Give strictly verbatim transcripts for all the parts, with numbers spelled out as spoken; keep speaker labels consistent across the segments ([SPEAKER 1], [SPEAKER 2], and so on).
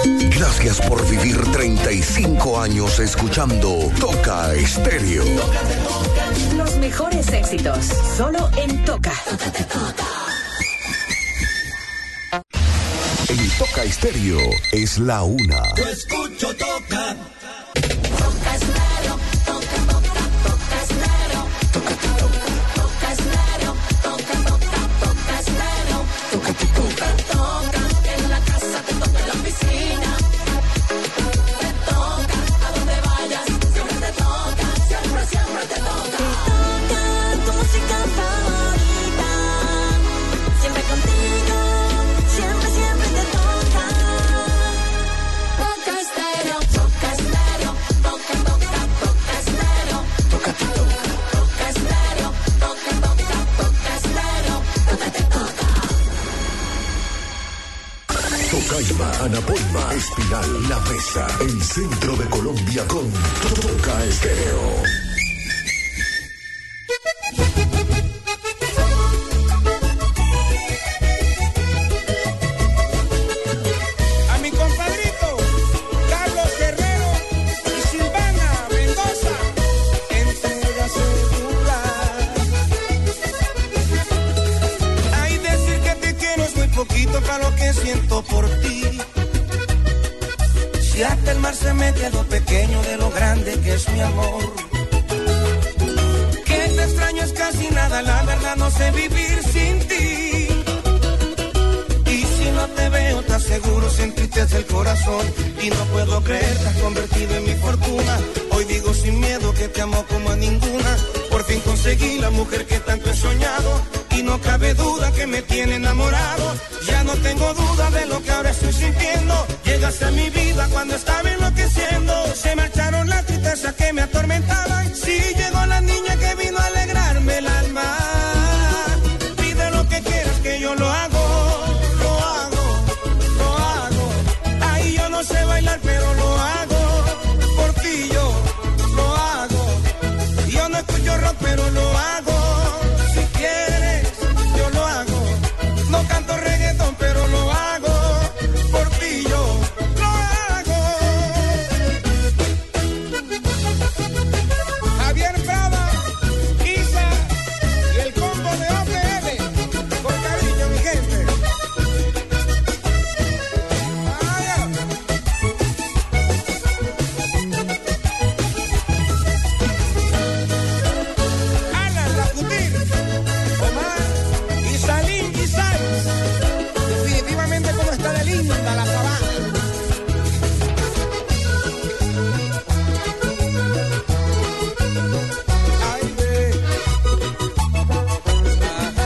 [SPEAKER 1] Gracias por vivir treinta y cinco años escuchando Toca Estéreo.
[SPEAKER 2] Los mejores éxitos, solo en Toca.
[SPEAKER 1] En Toca Estéreo es la una.
[SPEAKER 3] Yo escucho Toca.
[SPEAKER 4] Toca Estéreo, toca, toca, toca Estéreo. Toca, toca, toca Estéreo. Toca, toca, toca Estéreo. Toca, toca, toca. En la casa te toca, en la piscina. Te toca, a donde vayas. Siempre te toca, siempre, siempre te toca. Te toca tu música favorita. Siempre contigo, siempre, siempre te toca. Toca Estéreo, toca Estéreo. Toca, toca, toca Estéreo. Toca, toca, toca Estéreo. Toca, toca, toca Estéreo. Toca, te toca.
[SPEAKER 1] Tocaima, Anapoima, Espinal, La Mesa, el centro de Colombia con Toca Estéreo.
[SPEAKER 5] A mi compadrito Carlos Guerrero y Silvana Mendoza, entrega segura. Ay, decir que te quiero es muy poquito para lo que siento por ti. Si hasta el mar se me quedó pequeño de lo grande que es mi amor. Que te extraño es casi nada, la verdad no sé vivir sin ti. Y si no te veo, te aseguro, entristece el corazón. Y no puedo creer, te has convertido en mi fortuna. Hoy digo sin miedo que te amo como a ninguna. Por fin conseguí la mujer que tanto he soñado. Y no cabe duda que me tiene enamorado. Ya no tengo duda de lo que ahora estoy sintiendo. Llegaste a mi vida cuando estaba enloqueciendo. Se marcharon las tristezas que me atormentaban. Sí, llegó la niña que vino a alegrarme el alma. Pide lo que quieras que yo lo hago. Lo hago, lo hago. Ay, yo no sé bailar pero lo hago. Por ti yo lo hago. Yo no escucho rock pero lo hago. Si quieres yo lo hago. No canto reggaetón pero lo hago. Por ti yo lo hago. Javier Prada, Isa y el combo de O P M. Con cariño mi gente. Vaya. Alan Lacutir, Omar y Salim Gisais. Definitivamente como está de linda la sabana. Ay, ve. Ajá.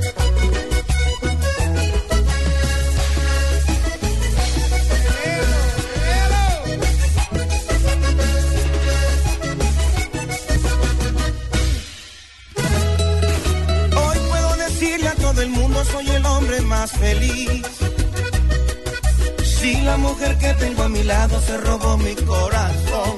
[SPEAKER 5] Hoy puedo decirle a todo el mundo soy el hombre más feliz. Si la mujer que tengo a mi lado se robó mi corazón.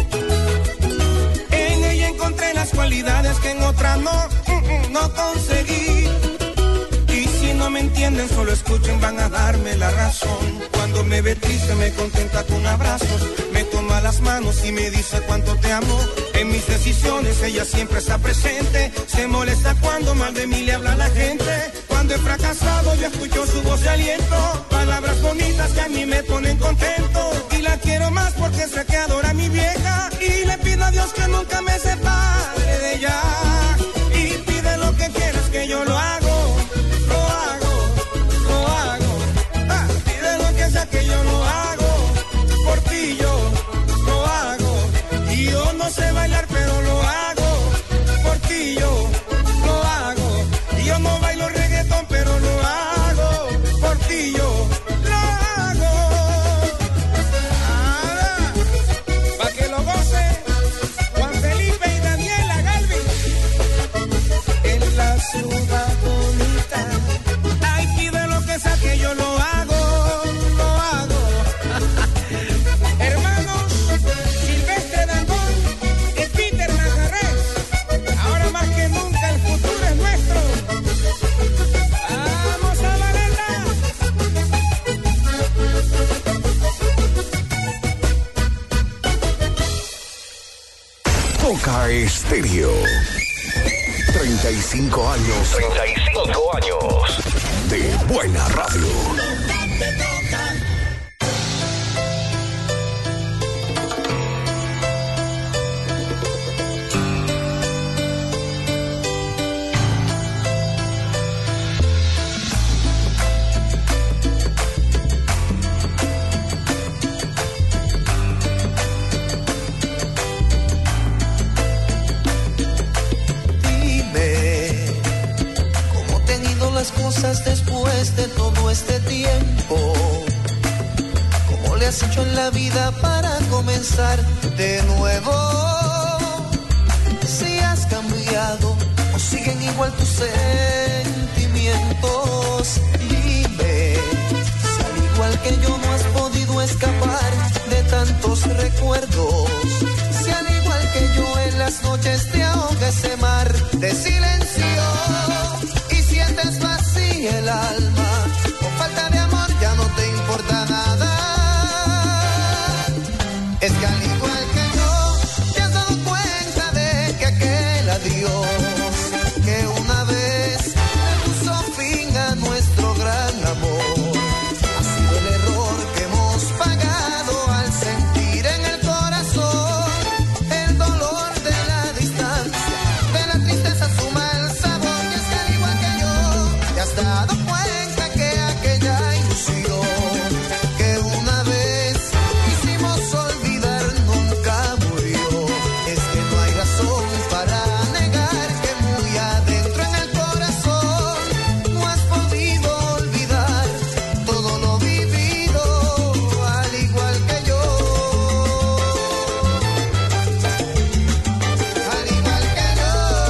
[SPEAKER 5] En ella encontré las cualidades que en otra no, mm, mm, no conseguí. Y si no me entienden, solo escuchen, van a darme la razón. Cuando me ve triste, me contenta con abrazos. Me toma las manos y me dice cuánto te amo. En mis decisiones ella siempre está presente. Se molesta cuando mal de mí le habla la gente. Cuando he fracasado yo escucho su voz de aliento. Palabras bonitas que a mí me ponen contento. Y la quiero más porque sé que adora a mi vieja. Y le pido a Dios que nunca me separe de ella. Y pide lo que quieras que yo lo hago. Lo hago, lo hago. Ah, pide lo que sea que yo lo hago. Por ti yo lo hago. Y yo no sé bailar pero lo hago. Por ti yo lo hago. Y yo no bailo reggaetón pero lo hago. Por ti yo lo hago.
[SPEAKER 1] Toca Estéreo. treinta y cinco años. treinta y cinco años. De buena radio.
[SPEAKER 6] Después de todo este tiempo, ¿cómo le has hecho en la vida para comenzar de nuevo? Si has cambiado o siguen igual tus sentimientos, dime si al igual que yo no has podido escapar de tantos recuerdos, si al igual que yo en las noches te ahoga ese mar de silencio y sientes vacío el alma, con falta de amor ya no te importa nada. Es que al igual que yo, te has dado cuenta de que aquel adiós que una vez le puso fin a nuestro gran amor ha sido el error que hemos pagado al sentir en el corazón el dolor de la distancia, de la tristeza su mal sabor. Y es que al igual que yo, te has dado cuenta que aquella ilusión que una vez quisimos olvidar nunca murió. Es que no hay razón para negar que muy adentro en el corazón no has podido olvidar todo lo vivido, al igual que yo, al igual que yo.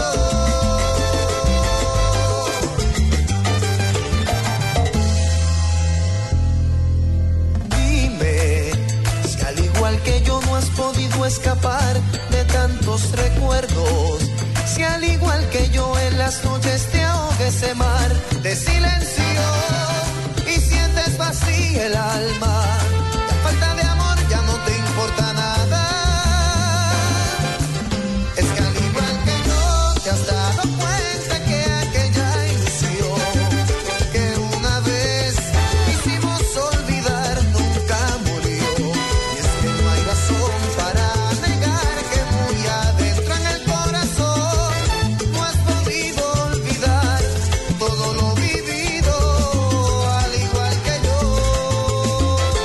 [SPEAKER 6] Dime si al igual que yo no has podido escapar de tantos recuerdos, si al igual que yo en las noches te ahoga ese mar de silencio y sientes vacío el alma, la falta de amor ya no te importa nada. Es que al igual que yo, te has dado cuenta que aquella ilusión que una vez quisimos olvidar nunca murió. Y es que no hay razón para negar que muy adentro en el corazón no has podido olvidar todo lo vivido, al igual que yo.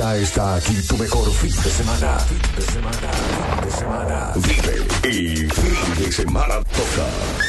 [SPEAKER 1] Ya está aquí tu mejor fin de semana. Fin de semana, fin de semana. Vive y fin de semana toca.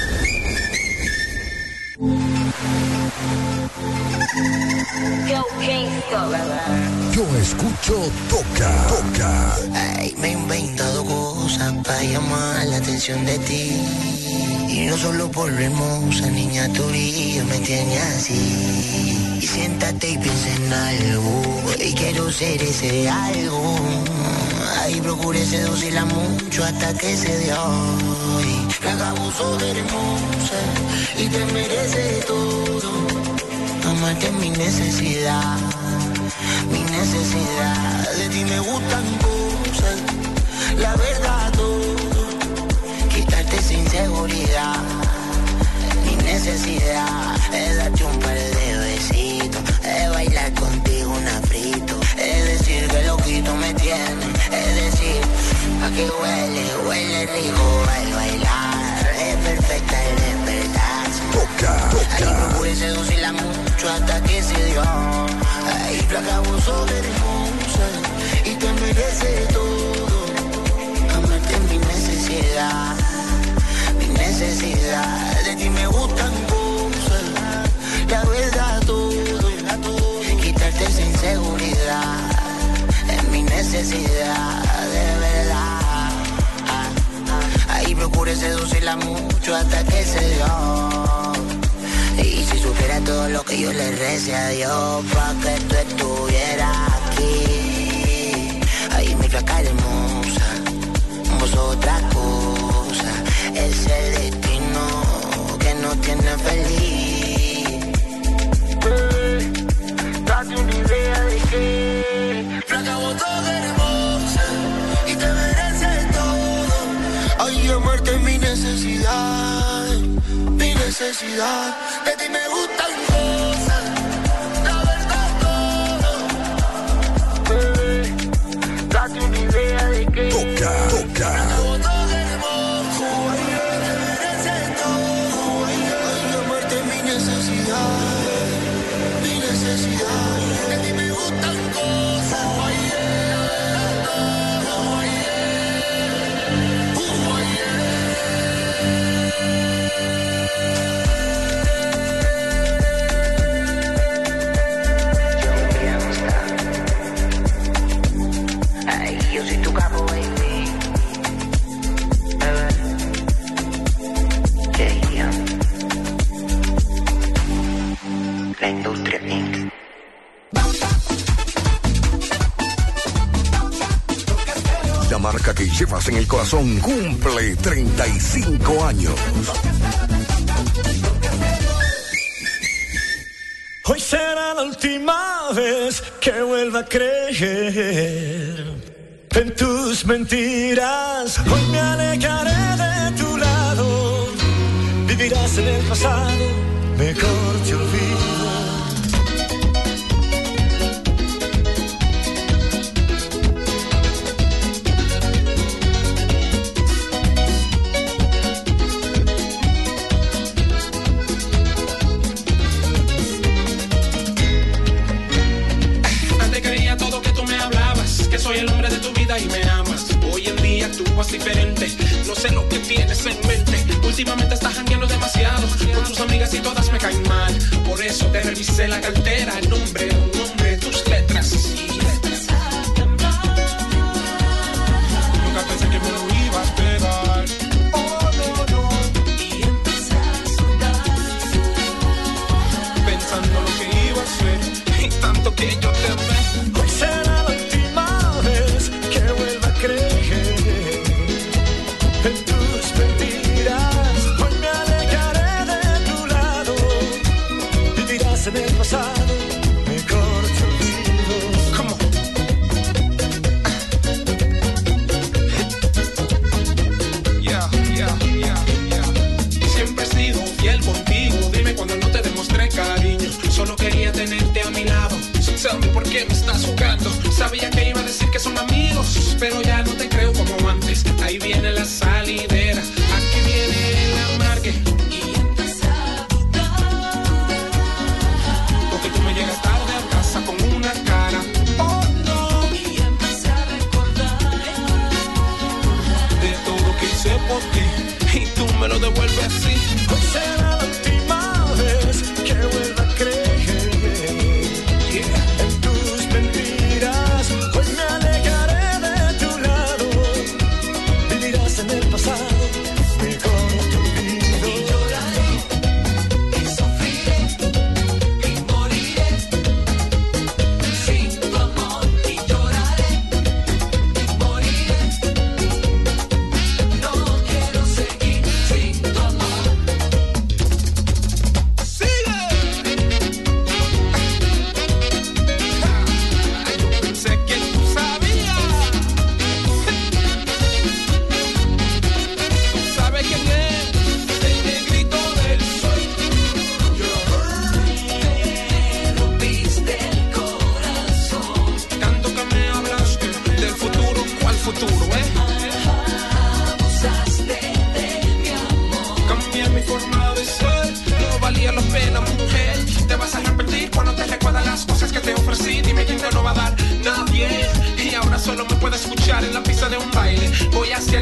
[SPEAKER 1] Yo escucho Toca, Toca.
[SPEAKER 7] Ay, me he inventado cosas para llamar la atención de ti. Y no solo por lo hermosa, niña, tu brillo me tiene así. Y siéntate y piensa en algo, y quiero ser ese algo. Ay, procure seducirla mucho hasta que se dio. Y la abuso de hermosa, y te merece todo. Amarte es mi necesidad, mi necesidad. De ti me gustan cosas, la verdad todo. Quitarte esa inseguridad, mi necesidad. Es darte un par de besitos, es bailar contigo un afrito. Es decir que loquito me tiene, es decir, a que huele, huele rico al bailar. Es perfecta el despertarse.
[SPEAKER 1] Toca, toca.
[SPEAKER 7] Ahí procuré seducirla mucho hasta que se dio. Ahí flaca abuso de hermosa y te merece todo. Amarte es mi necesidad, mi necesidad. De ti me gustan cosas, la verdad todo. Quitarte esa inseguridad es mi necesidad, de verdad. Ahí procuré seducirla mucho hasta que se dio. Y si supiera todo lo que yo le recé a Dios pa' que tú estuvieras aquí. Ahí mi flaca hermosa, vos otra cosa. Es el destino que nos tiene feliz. Hey, date una idea de que flaca vos toda hermosa y te mereces todo. Ay, amarte es mi necesidad, mi necesidad. De ti me gustan cosas, la verdad todo. Hey, date una idea de que
[SPEAKER 1] Toca, toca. Marca que llevas en el corazón cumple treinta y cinco años.
[SPEAKER 8] Hoy será la última vez que vuelva a creer en tus mentiras. Hoy me alejaré de tu lado. Vivirás en el pasado, mejor te olvido.
[SPEAKER 9] Y me amas, hoy en día actúas diferente. No sé lo que tienes en mente. Últimamente estás jangueando demasiado con tus amigas y todas me caen mal. Por eso te revisé la cartera, el nombre, un nombre, tus letras y letras. Nunca pensé que me lo ibas a pegar. Oh, no, no. Y empecé a sonar, pensando lo que iba a hacer y tanto que yo te amé. Hoy será la última vez que vuelva a creer en tus mentiras. Hoy me alejaré de tu lado. Vivirás en el pasado, mejor te olvido. ¿Cómo? Yeah, yeah, yeah, yeah. Siempre he sido fiel contigo. Dime cuando no te demostré cariño. Solo quería tenerte a mi lado. Tell me por qué me estás jugando. Sabía que iba a decir que son amigos, pero ya no te creo como antes. Ahí viene la salidera, aquí viene el amargue y empieza a dudar. Porque tú me llegas tarde a casa con una cara. Oh no.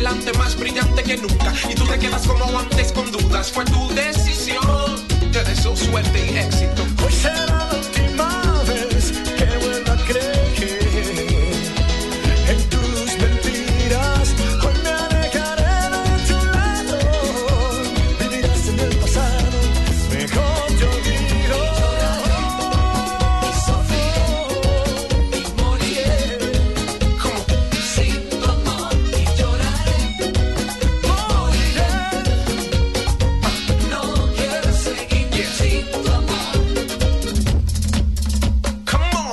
[SPEAKER 9] adelante más brillante que nunca. Y tú te quedas como antes con dudas. Fue tu decisión. Te deseo suerte y éxito.
[SPEAKER 8] Hoy será la última vez que vuelva a creer en tus mentiras. Hoy me alejaré de tu lado. Vivirás en el pasado. Mejor te olvido.
[SPEAKER 4] Y sufriré y moriré.
[SPEAKER 9] ¿Cómo?
[SPEAKER 4] Sin tu amor y lloraré. Moriré. No quiero seguir sin tu amor.
[SPEAKER 9] Come on.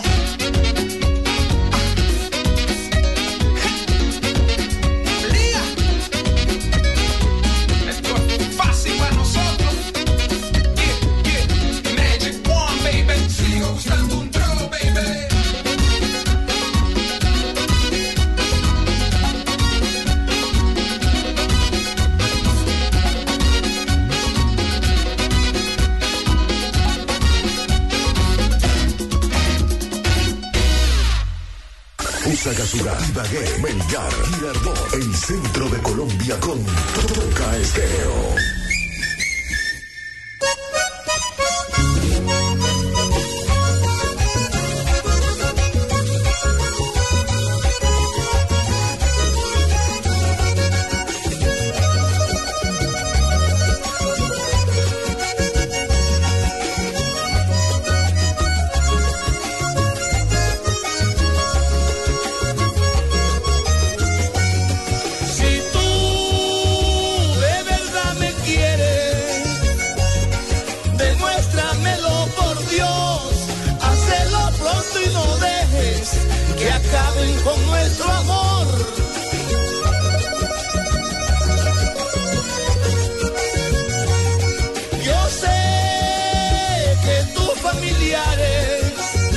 [SPEAKER 9] Lía. Esto es fácil para nosotros. Yeah, yeah. Magic One, baby. Sigo buscando un tro, baby.
[SPEAKER 1] Fusagasugá, Ibagué, Melgar, Girardot, el centro de Colombia con Toca Estéreo.
[SPEAKER 5] Si tú de verdad me quieres, demuéstramelo por Dios. Hazlo pronto y no dejes que acaben con nuestro amor. Yo sé que tus familiares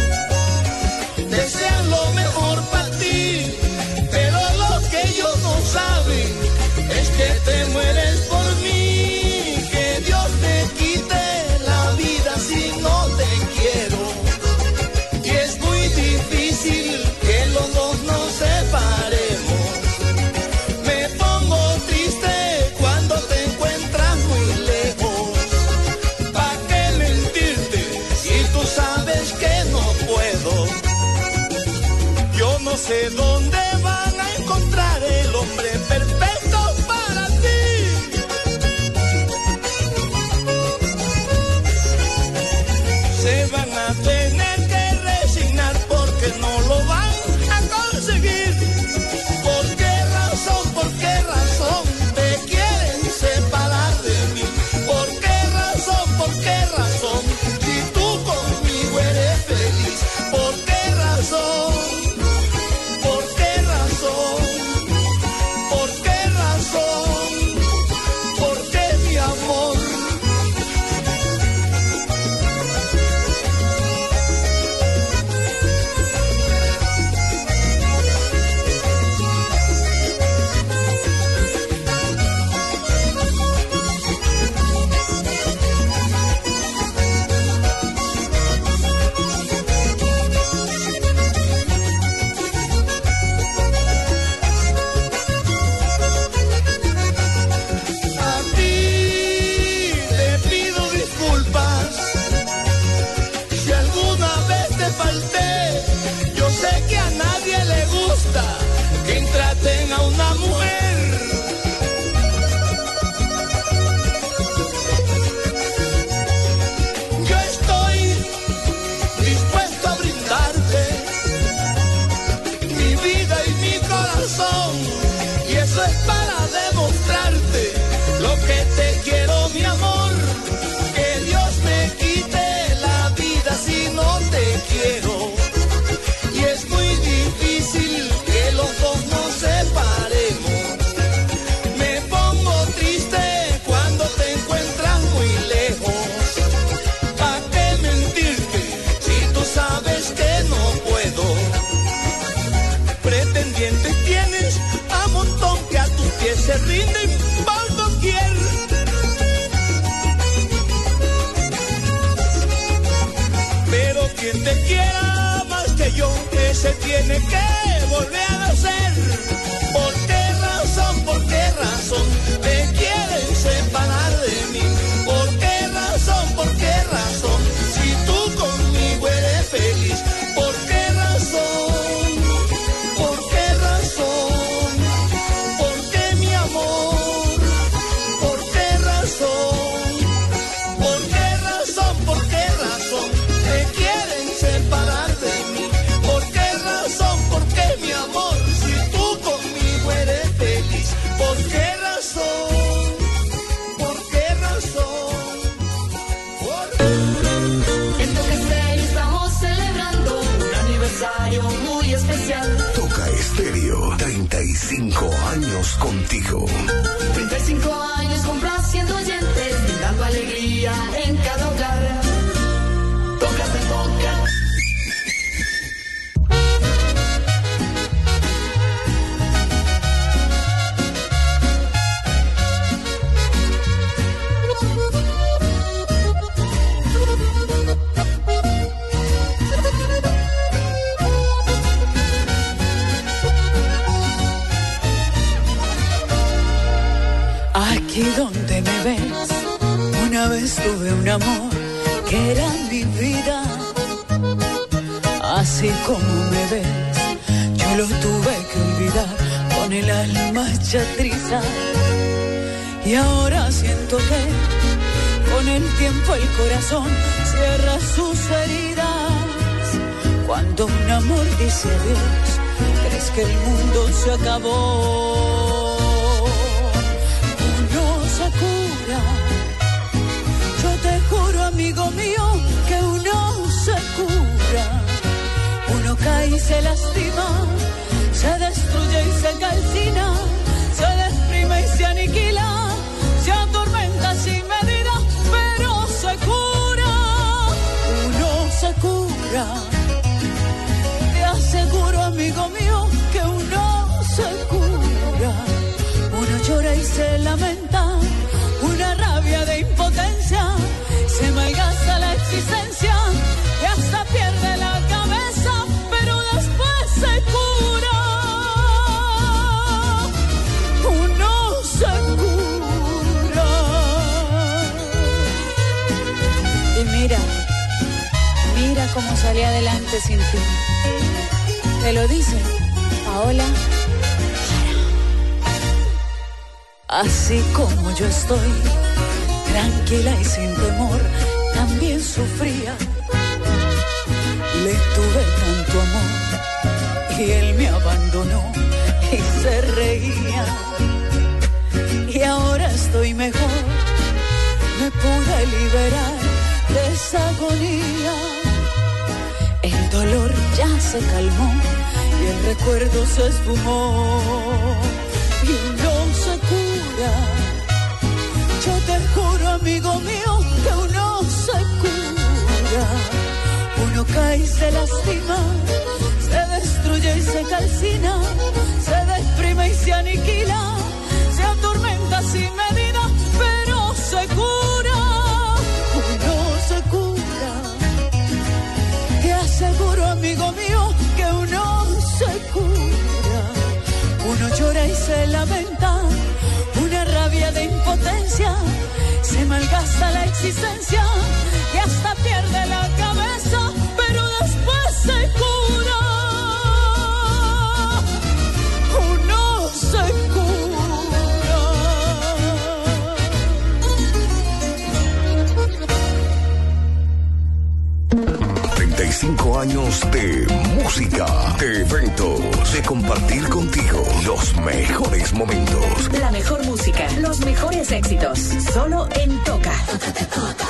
[SPEAKER 5] desean lo mejor para ti, pero lo que ellos no saben es que te mueres por mí. Que Dios te quite la vida si no te quiero. Y es muy difícil que los dos nos separemos. Me pongo triste cuando te encuentras muy lejos. ¿Pa' qué mentirte si tú sabes que no puedo? Yo no sé dónde van a encontrar el hombre perfecto para ti. Se van a tener que resignar porque no lo van a conseguir. ¿Por qué razón, por qué razón te quieren separar de mí? ¿Por qué razón, por qué razón? Si tú conmigo eres feliz, ¿por qué razón? ¿Por qué razón? ¿Por qué razón? ¿Por qué mi amor? A ti te pido disculpas si alguna vez te falté. Yo sé que a nadie le gusta que traten a una mujer. Yo estoy dispuesto a brindarte mi vida y mi corazón, y eso es para demostrarte lo que te quiero, mi amor. Que Dios me quite la vida si no te quiero. Y es muy difícil que los dos nos separemos. Me pongo triste cuando te encuentras muy lejos. ¿Pa' qué mentirte si tú sabes que no puedo? Pretendientes tienes a montón que a tus pies se rinden por doquier. Pero quien te quiera más que yo, ese tiene que volver a nacer. ¿Por qué razón? ¿Por qué
[SPEAKER 1] cinco años contigo.
[SPEAKER 4] treinta y cinco años complaciendo oyentes, brindando alegría en cada hogar. Toca, te toca.
[SPEAKER 10] Aquí donde me ves, una vez tuve un amor que era mi vida. Así como me ves, yo lo tuve que olvidar con el alma hecha triza. Y ahora siento que con el tiempo el corazón cierra sus heridas. Cuando un amor dice adiós, crees que el mundo se acabó. Cura. Yo te juro, amigo mío, que uno se cura. Uno cae y se lastima, se destruye y se calcina, se deprime y se aniquila, se atormenta sin medida, pero se cura. Uno se cura. Te aseguro, amigo mío, que uno se cura. Uno llora y se lamenta, una rabia de impotencia, se malgasta la existencia y hasta pierde la cabeza, pero después se cura. Uno se cura. Y mira, mira cómo salí adelante sin ti. Te lo dice Paola. Así como yo estoy, tranquila y sin temor, también sufría. Le tuve tanto amor y él me abandonó y se reía. Y ahora estoy mejor, me pude liberar de esa agonía. El dolor ya se calmó y el recuerdo se esfumó. Y uno se cura. Yo te juro, amigo mío, que uno se cura. Uno cae y se lastima, se destruye y se calcina, se deprime y se aniquila, se atormenta sin medida, pero se cura. Uno se cura. Te aseguro, amigo mío, que uno se cura. Uno llora y se lamenta, una rabia de impotencia, se malgasta la existencia y hasta pierde la cabeza, pero después se cura. Uno se
[SPEAKER 1] cura. treinta y cinco años de música, de eventos, de compartir contigo los mejores momentos.
[SPEAKER 2] La mejor música, los mejores éxitos, solo en Toca. Toca, te toca.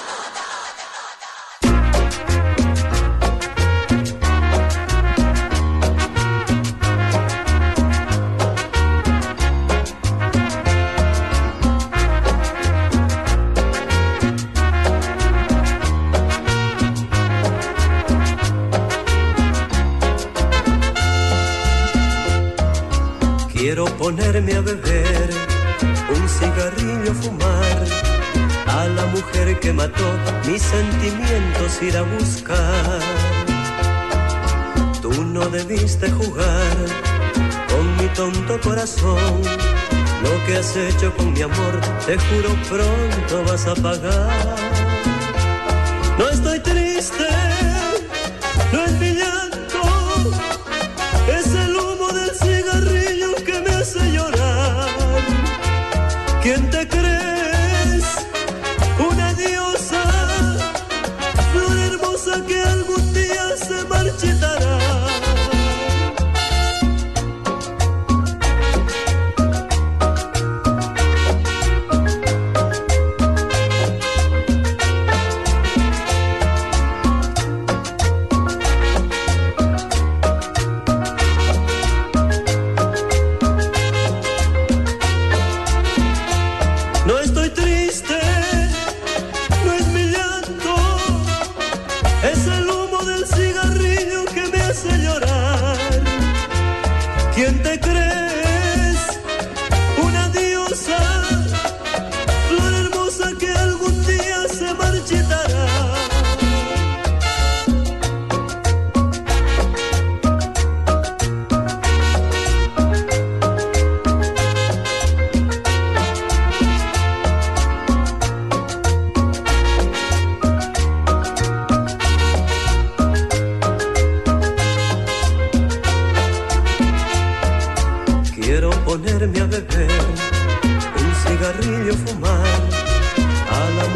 [SPEAKER 11] Quiero ponerme a beber, un cigarrillo fumar, a la mujer que mató mis sentimientos ir a buscar. Tú no debiste jugar con mi tonto corazón, lo que has hecho con mi amor, te juro pronto vas a pagar. No estoy triste, no es mi llanto, es el humo del cigarrillo que me hace llorar. ¿Quién te crees? Una diosa, flor hermosa que algún día se marchitará.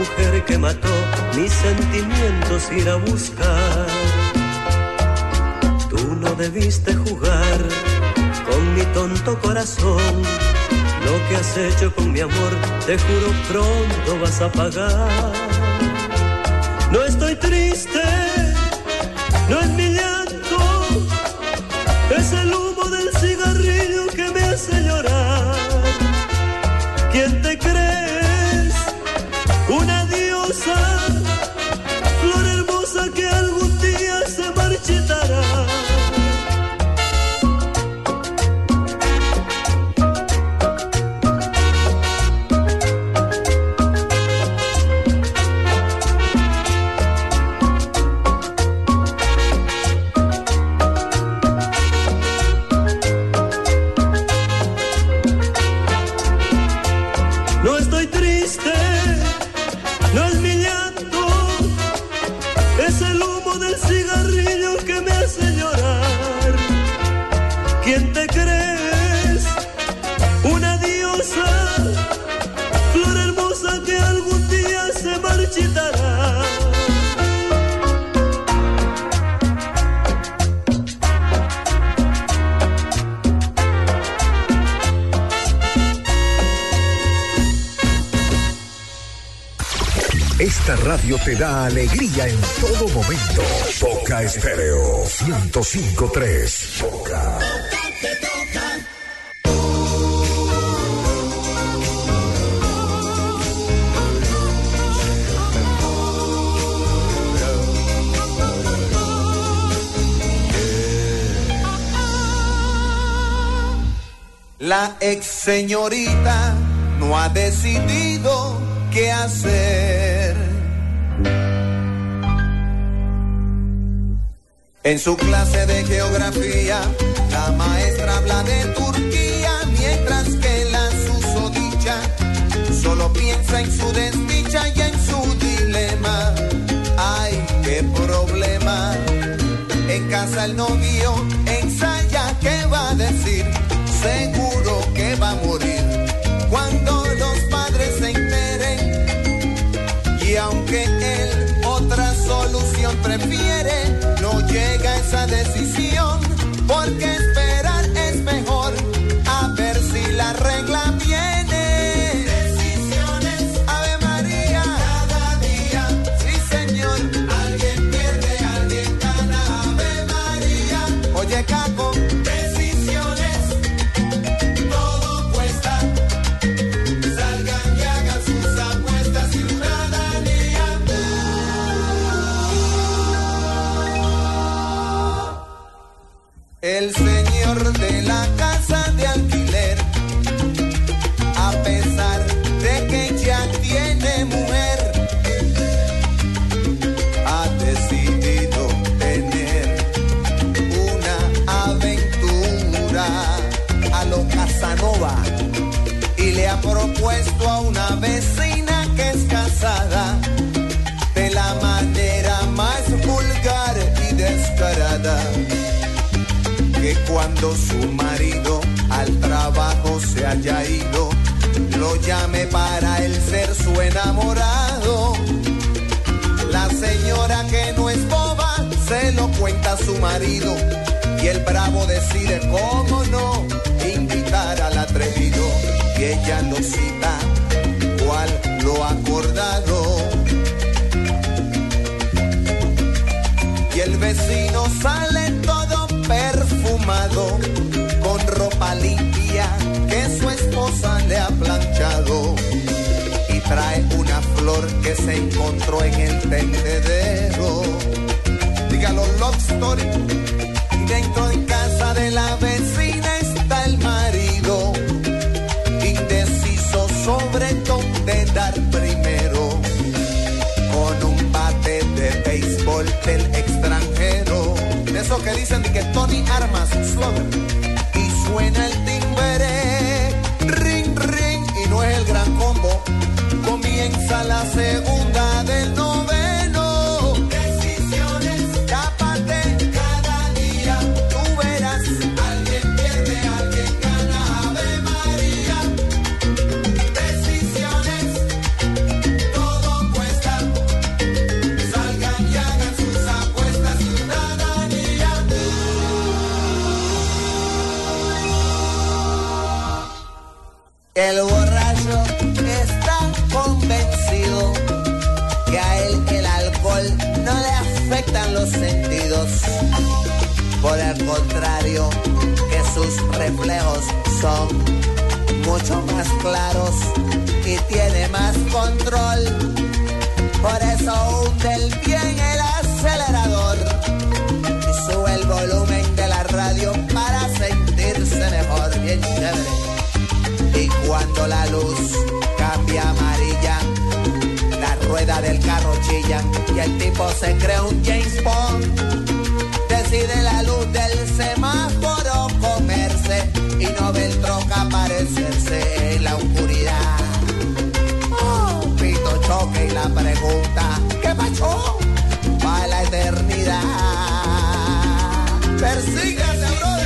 [SPEAKER 11] mujer que mató mis sentimientos ir a buscar. Tú no debiste jugar con mi tonto corazón. Lo que has hecho con mi amor, te juro pronto vas a pagar. No estoy triste, no es mi llanto, es el humo del cigarrillo que me hace llorar. ¿Quién te crees? Una diosa, flor hermosa que algún día se marchitará.
[SPEAKER 1] Esta radio te da alegría en todo momento. Toca Estéreo ciento cinco punto tres. Toca.
[SPEAKER 6] La ex señorita no ha decidido qué hacer. En su clase de geografía, la maestra habla de Turquía, mientras que la susodicha solo piensa en su desdicha y en su dilema. Ay, qué problema. En casa el novio ensaya qué va a decir. Seguro que va a morir cuando los padres se enteren. Y aunque él otra solución prefiere, no llega a esa decisión, porque esperar es mejor, a ver si la regla viene. Decisiones, Ave María, cada día, sí señor. Alguien pierde, alguien gana, Ave María. Oye, Caco. El señor de la casa de alquiler, a pesar de que ya tiene mujer, ha decidido tener una aventura a lo Casanova y le ha propuesto a una vecina que es casada de la manera más vulgar y descarada, que cuando su marido al trabajo se haya ido, lo llame para él ser su enamorado. La señora, que no es boba, se lo cuenta a su marido y el bravo decide, cómo no, invitar al atrevido, y ella lo cita, cual lo acordado. Y el vecino sale todo perfumado, con ropa limpia que su esposa le ha planchado, y trae una flor que se encontró en el tendedero. Dígalo, love story. Y dentro de casa de la vecina está el marido, indeciso sobre dónde dar primero, con un bate de béisbol del extranjero, de esos que dicen de que Tony Armas, slogan, y suena el timbre, ring, ring, y no es el gran combo. Comienza la segunda del noveno. Decisiones, tápate cada día, tú verás, alguien pierde, alguien gana, Ave María. Decisiones, todo que a él el alcohol no le afectan los sentidos. Por el contrario, que sus reflejos son mucho más claros y tiene más control. Por eso hunde el bien el acelerador y sube el volumen de la radio para sentirse mejor, bien chévere. Y cuando la luz cambia amarilla, la rueda del carro chilla y el tipo se cree un James Bond. Decide la luz del semáforo comerse y no ve el troca aparecerse en la oscuridad. Oh, pito choque y la pregunta, ¿qué pasó? Para la eternidad. Persíguese, brother.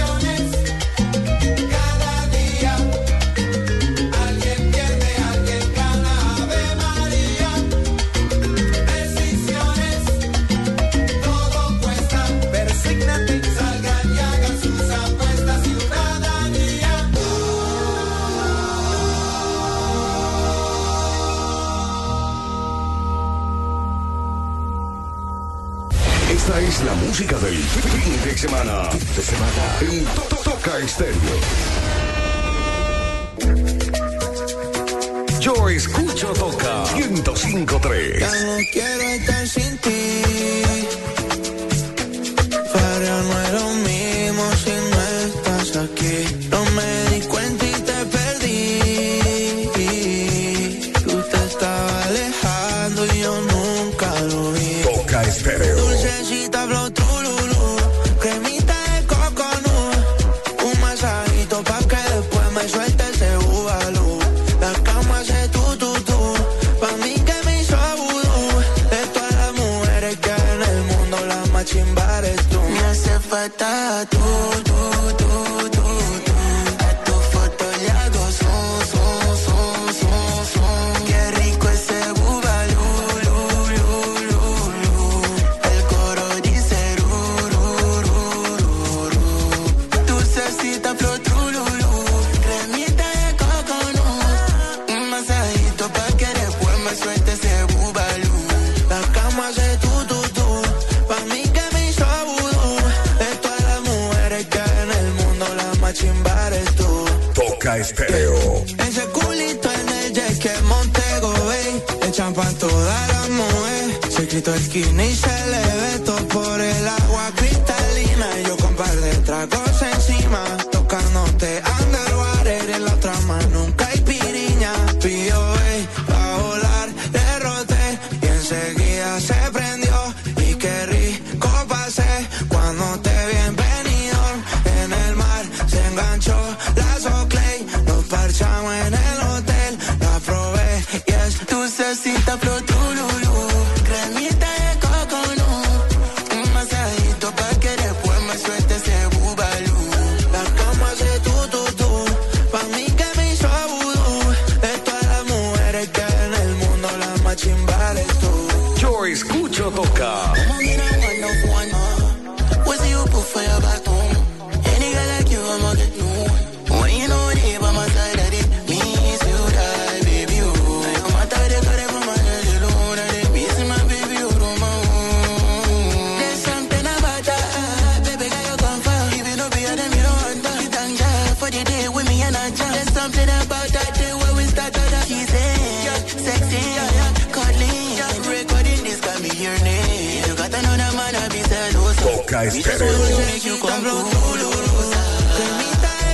[SPEAKER 6] Cada día alguien pierde, alguien gana. Ave María. Decisiones, todo cuesta. Persígnate, salgan y hagan sus apuestas. Ciudadanía.
[SPEAKER 1] Esta es la música del fin de semana. De semana en To- Toca Estéreo. Yo escucho Toca ciento cinco punto tres.
[SPEAKER 5] Ya no quiero estar sin ti. Pero no es lo mismo si no estás aquí. No me di cuenta y te perdí. Tú te estabas alejando y yo nunca lo vi.
[SPEAKER 1] Toca Estéreo.
[SPEAKER 5] Dulcecita flow trululú, cremita de coconut, un masajito pa' que después me suelte ese bubalú. La cama hace tu tu tu, pa' mí que me hizo vudú. De todas las mujeres que hay en el mundo, la más chimba eres tú. Me hace falta tú, tú, tú, tú, tú. A tu foto le hago son, son, son, son, son. Qué rico ese bubalú, lu, lu, lu, lu. El coro dice ru, ru, ru, ru, ru. Dulcecita flor trululú, cremita de coconut, un masajito pa' que después me suelte ese bubalú. La cama hace tu, tu, tu, pa' mí que me hizo vudú. De todas las mujeres que hay en el mundo, la más chimba eres tú.
[SPEAKER 1] Toca Estéreo.
[SPEAKER 5] Ese culito en el jet que Montego, ey. Le champan toda la mujer. Se quitó el skinny y se le ve todo por el agua cristalina. Y yo con par de tragos encima, tocándote underwater. En la otra mano nunca hay piriña. Pío, ey, pa' volar, derroté. Y enseguida se prendió. Y qué rico pasé cuando te vi en Benidorm. En el mar se enganchó la Soclay. Nos parchamos en el hotel. La probé y es dulcecita flor trululú, cremita de coconut, un masajito pa' que después me suelte ese bubalú. La cama hace tu, tu, tu, pa' mí que me hizo vudú. De todas las mujeres que hay en el mundo, la más chimba eres tú.
[SPEAKER 1] Yo escucho Toca.
[SPEAKER 5] I'ma get a one of one. What's the you put for your back home? Any girl like you, I'ma get new. When you know it, by my side, that it means you die, baby. You. No matter the color from my head, you know that it means my baby, you don't mind. There's something about that, baby, girl, you come far. If you don't be a them, you don't want that. You thank God for the day with me and I jam. There's something about that day where we start to that. She's yeah, sexy, yeah, yeah, cuddling. Yeah, recording this got me your name. You got another man, I be celoso.
[SPEAKER 1] Toca Estéreo.
[SPEAKER 5] Make you come true. Cremita de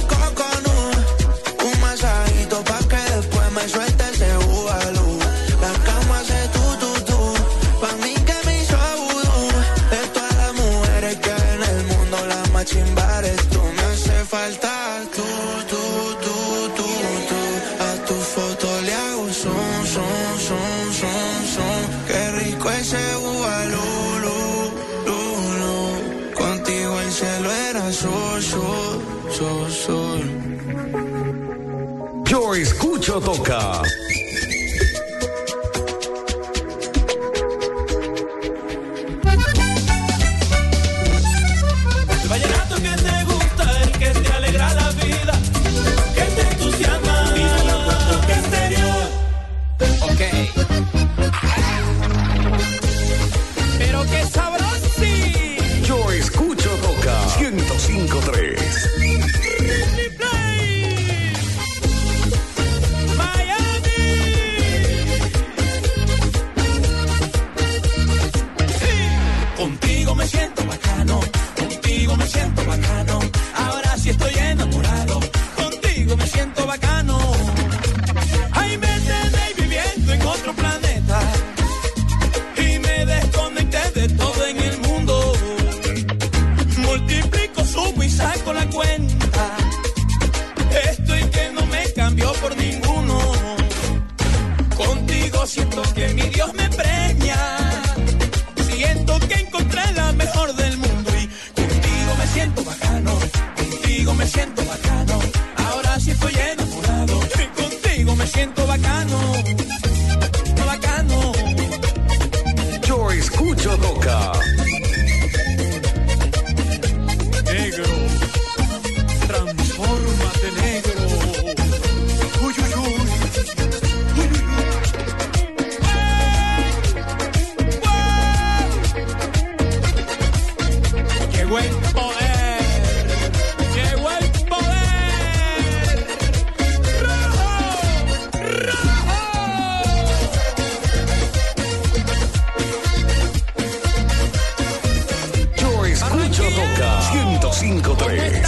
[SPEAKER 5] coconut, un masajito pa' que después me suelte ese bubalú. La cama hace tu, tu, tu, pa' mí que me hizo vudú. De todas las mujeres que hay en el mundo, la más chimba eres tú. Me hace falta tú, tú, tú, tú, tú. A tu foto le hago son, son, son, son, son. Qué rico ese bubalú, lu, lu, lu. Contigo el cielo era sol, sol, sol, sol.
[SPEAKER 1] Yo escucho Toca.
[SPEAKER 3] El vallenato que te gusta, el que te alegra la vida, que te entusiasma. Pídelo con Toca Estéreo.
[SPEAKER 9] Ok.
[SPEAKER 5] Dios me premia. Siento que encontré la mejor del mundo y contigo me siento bacano, contigo me siento bacano. Ahora sí estoy enamorado y contigo me siento bacano, bacano.
[SPEAKER 1] Yo escucho Toca.
[SPEAKER 8] Negro, transfórmate negro. Uy, uy, uy. Llegó el poder, llegó el poder. Rojo, rojo.
[SPEAKER 1] Yo escucho Toca. ciento cinco punto tres.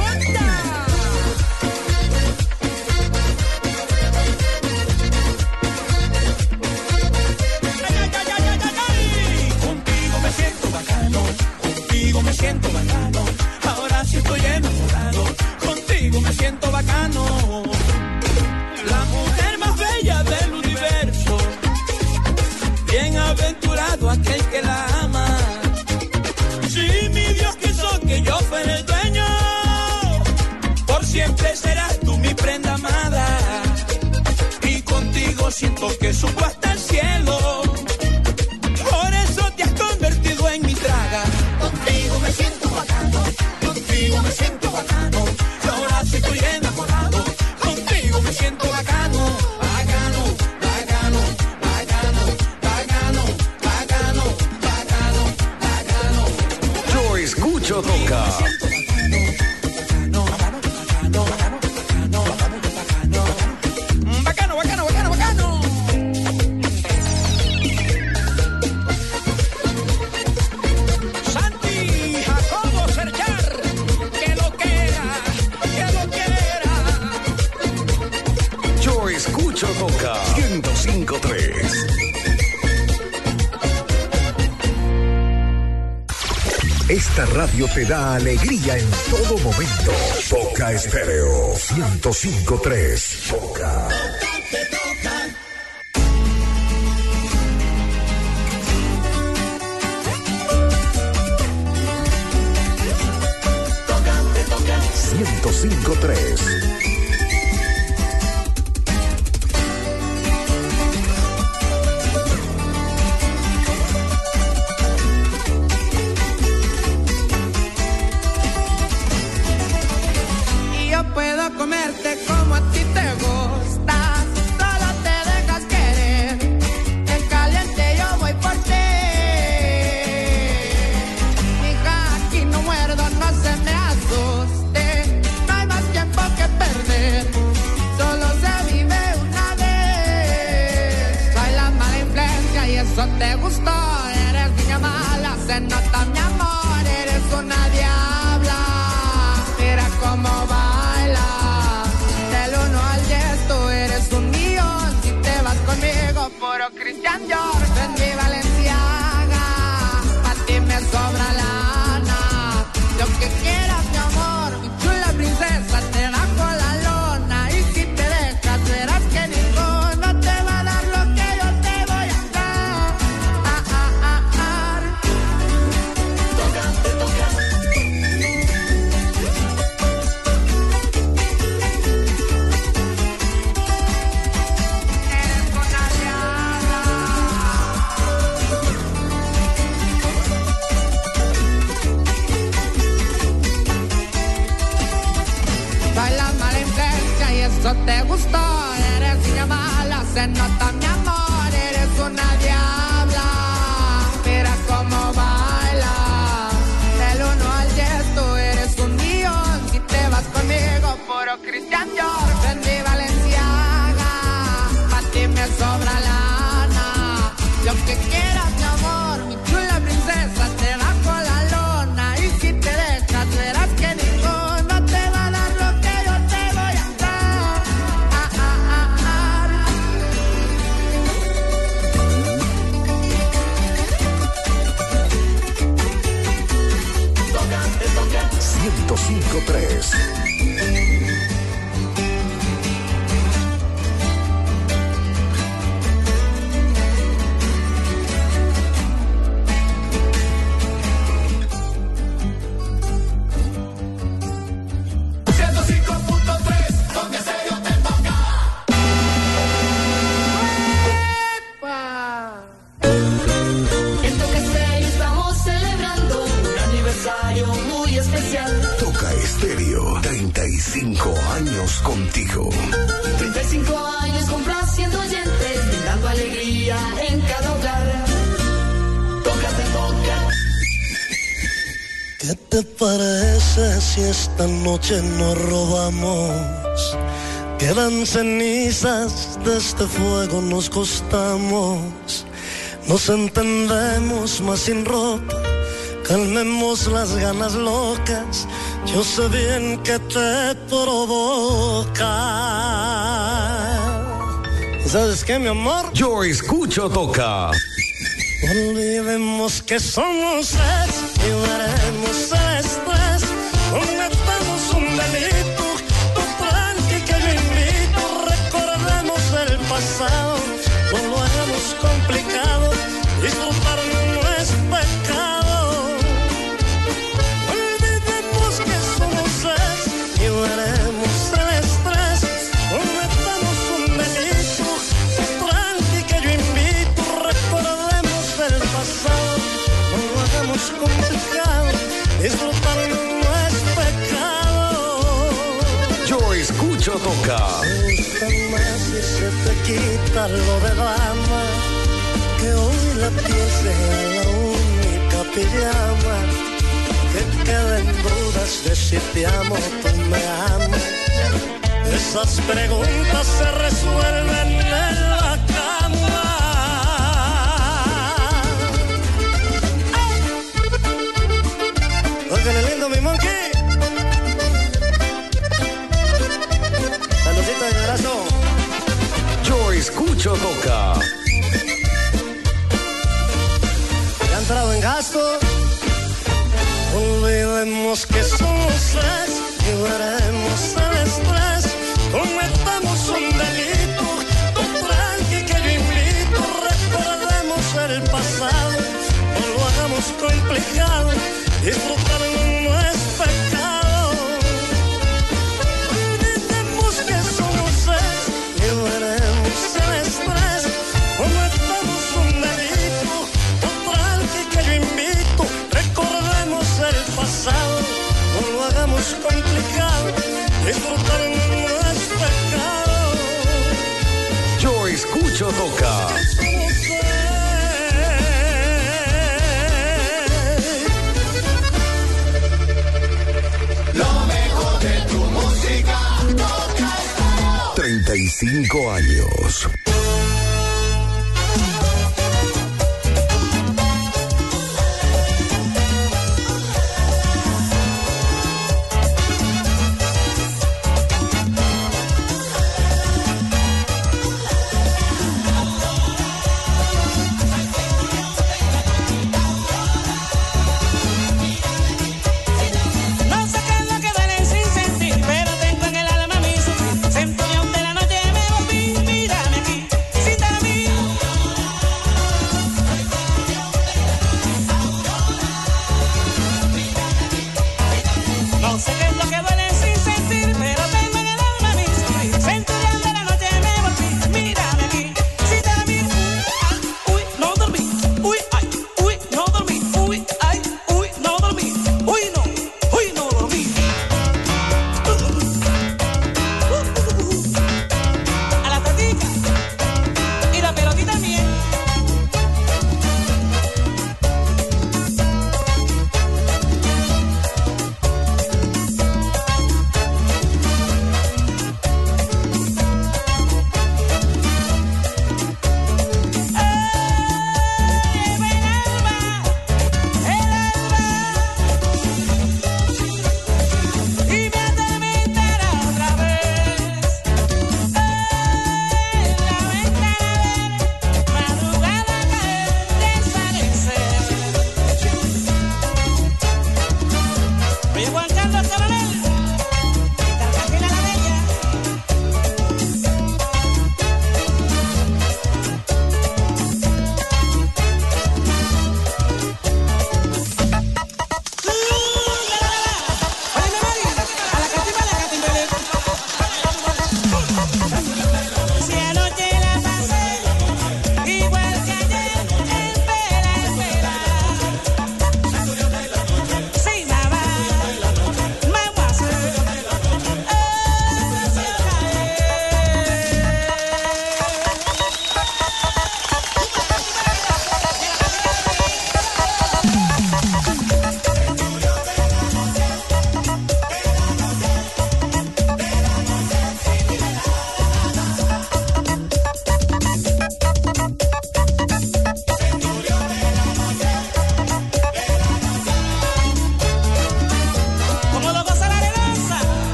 [SPEAKER 5] Contigo me siento bacano, contigo me siento bacano. Ahora sí estoy enamorado, contigo me siento bacano. La mujer más bella del universo, bienaventurado aquel que la ama. Si mi Dios quiso que yo fuera el dueño, por siempre serás tú mi prenda amada. Y contigo siento que subo hasta el cielo. Por eso te has convertido en mi traga. Contigo me siento bacano, contigo me siento bacano. Y ahora sí estoy enamorado, contigo me siento bacano, bacano, bacano, bacano, bacano, bacano, bacano, bacano.
[SPEAKER 1] Yo escucho Toca.
[SPEAKER 5] Bacano, bacano, bacano, bacano. Santi Jacobo Serchar, que lo quiera, que lo quiera.
[SPEAKER 1] Yo escucho Toca. ciento cinco punto tres. Esta radio te da alegría en todo momento. Toca Estéreo ciento cinco punto tres. Toca. ciento cinco punto tres.
[SPEAKER 5] Y yo puedo comerte como a ti te gusta, solo te dejas querer. En caliente yo voy por ti. Mija, aquí no muerdo, no se me asuste. No hay más tiempo que perder, solo se vive una vez. Soy la mala influencia y eso te gustó. Eres niña mala, se nota mi amor. Eres una diabla, mira cómo baila. Del uno al diez tú eres un millón. Si te vas conmigo, puro Christian Dior. En mi Valenciaga, pa' ti me sobra lana. Lo que quieras, mi amor, mi chula princesa, te bajo la lona. Y si te dejas, verás que ninguno te va a dar lo que yo te voy a dar. Ah, ah, ah, ah.
[SPEAKER 1] Estéreo, treinta y cinco años contigo.
[SPEAKER 4] treinta y cinco años complaciendo oyentes, brindando alegría en cada hogar. Tócate, toca.
[SPEAKER 12] ¿Qué te parece si esta noche nos robamos? Quedan cenizas de este fuego, nos costamos. Nos entendemos más sin ropa, calmemos las ganas locas. Yo sé bien que te provoca. ¿Sabes qué, mi amor?
[SPEAKER 1] Yo escucho toca.
[SPEAKER 12] Olvidemos que somos tres y veremos el estrés. Cometamos un delito, tú tranqui que yo invito. Recordemos el pasado, no lo hagamos complicado. Disfrutar no es pecado. Olvidemos que somos tres y veremos el estrés. Cometamos un delito, tú tranqui que yo invito. Recordemos el pasado, no lo hagamos complicado. Disfrutar no es pecado.
[SPEAKER 1] Yo escucho toca.
[SPEAKER 12] Me gusta más si se te quita lo de dama, que hoy la piel sea la única pijama. Que queden dudas de si te amo o tú me amas. Esas preguntas se resuelven en la cama. Óigale lindo mi monkey. Saludcita de abrazo.
[SPEAKER 1] Yo escucho toca.
[SPEAKER 12] Ya entrado en gasto. Olvidemos que somos tres y veremos el estrés. Cometamos un delito, tú tranqui que yo invito. Recordemos el pasado, no lo hagamos complicado. Disfrutar no es pecado. Olvidemos que somos tres y veremos el estrés. Cometamos un delito, tú tranqui que yo invito. Recordemos el pasado, no lo hagamos complicado. Disfrutar no es pecado.
[SPEAKER 1] Yo escucho toca.
[SPEAKER 4] Lo mejor de tu música, toca Estéreo.
[SPEAKER 1] treinta y cinco años.
[SPEAKER 13] No sé qué es lo que duele sin sentir, pero tengo en el alma mi sufrir. Centurión de la noche me volví, mírame aquí.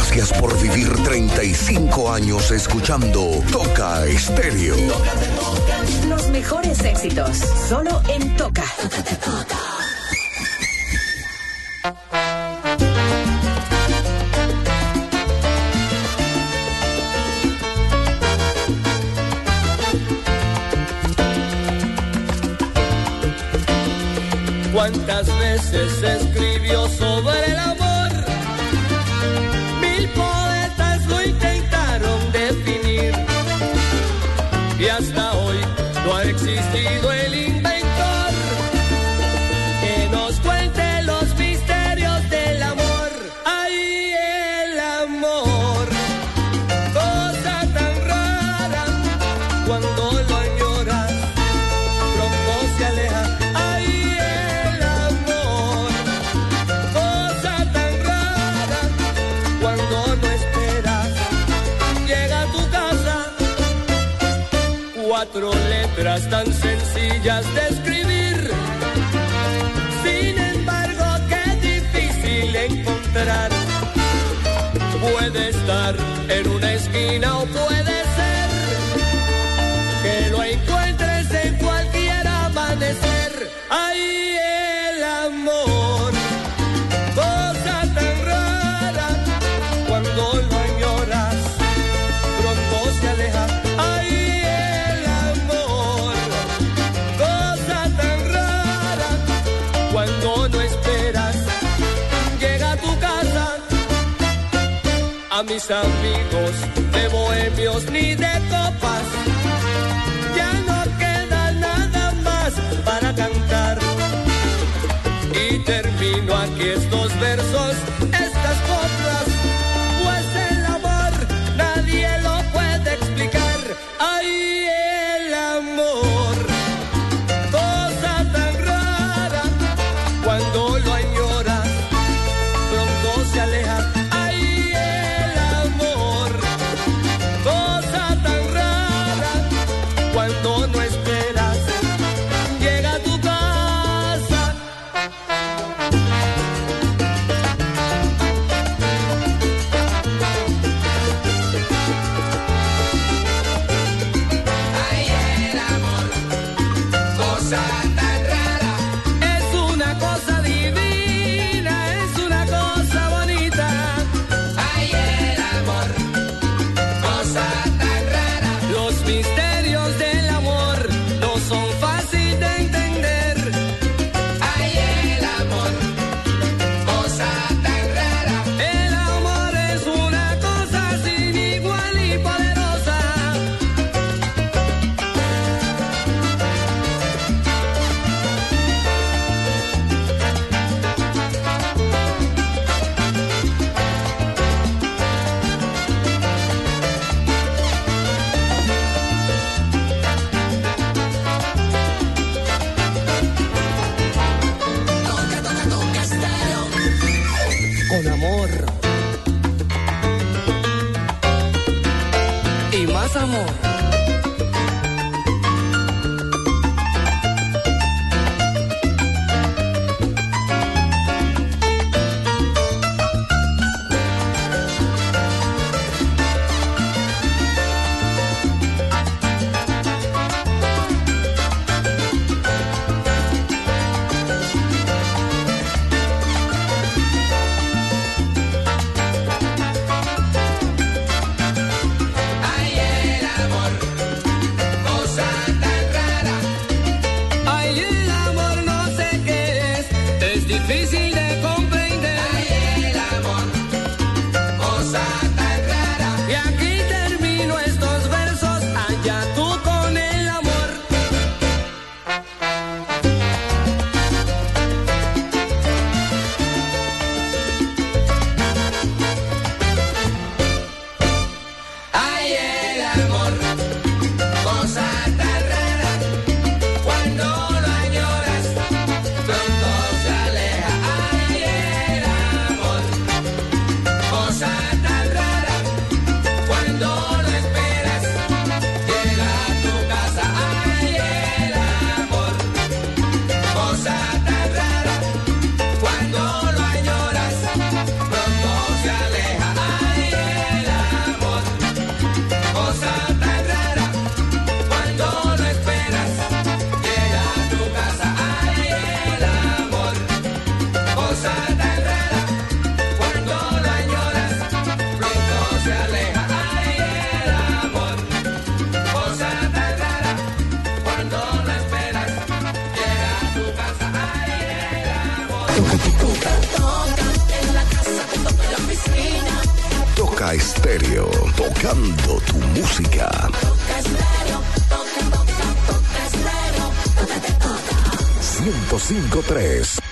[SPEAKER 1] Gracias por vivir treinta y cinco años escuchando Toca Estéreo.
[SPEAKER 2] Los mejores éxitos, solo en Toca.
[SPEAKER 14] ¿Cuántas veces se escribió sobre el amor? Mil poetas lo intentaron definir y hasta hoy no ha existido el inventor que nos cuente los misterios del amor. ¡Ay, el amor! Cosa tan rara, cuando lo añoras, pronto se aleja. Cuatro letras tan sencillas de escribir, sin embargo qué difícil encontrar. Puede estar en una esquina o puede ser que lo encuentres en cualquier amanecer. ¡Ay, el amor! Cosa tan rara, cuando lo añoras, pronto se aleja. ¡Ay! Cuando no esperas, llega a tu casa. A mis amigos de bohemios ni de copas, ya no queda nada más para cantar. Y termino aquí estos versos, estas coplas, pues el amor nadie lo puede explicar. ¡Ay, el amor! Cosa tan rara, cuando lo añoras, pronto se aleja. ¡Ay, el amor! Cosa tan rara, cuando no esperas, llega a tu casa.
[SPEAKER 15] Ay, el amor, cosa tan rara.
[SPEAKER 14] Es una cosa divina, es una cosa bonita.
[SPEAKER 15] Ay, el amor, cosa tan rara.
[SPEAKER 14] Los misterios del amor no son fáciles de entender.
[SPEAKER 15] Ay, el amor, cosa tan rara.
[SPEAKER 14] El amor es una cosa sin igual y poderosa. Con amor y más amor.
[SPEAKER 15] Ay, el amor, cosa tan rara.
[SPEAKER 14] Ay, el amor no sé qué es, es difícil de comprender.
[SPEAKER 15] Ay, el amor, cosa tan rara.
[SPEAKER 14] Y aquí termino estos versos, allá tú con el amor.
[SPEAKER 15] Ay, el amor, cosa tan rara. Cuando lo añoras, pronto se aleja. Ay,
[SPEAKER 1] Toca Estéreo, tocando tu música.
[SPEAKER 4] Toca Estéreo, toca, toca, toca Estéreo, toca, toca.
[SPEAKER 1] ciento cinco punto tres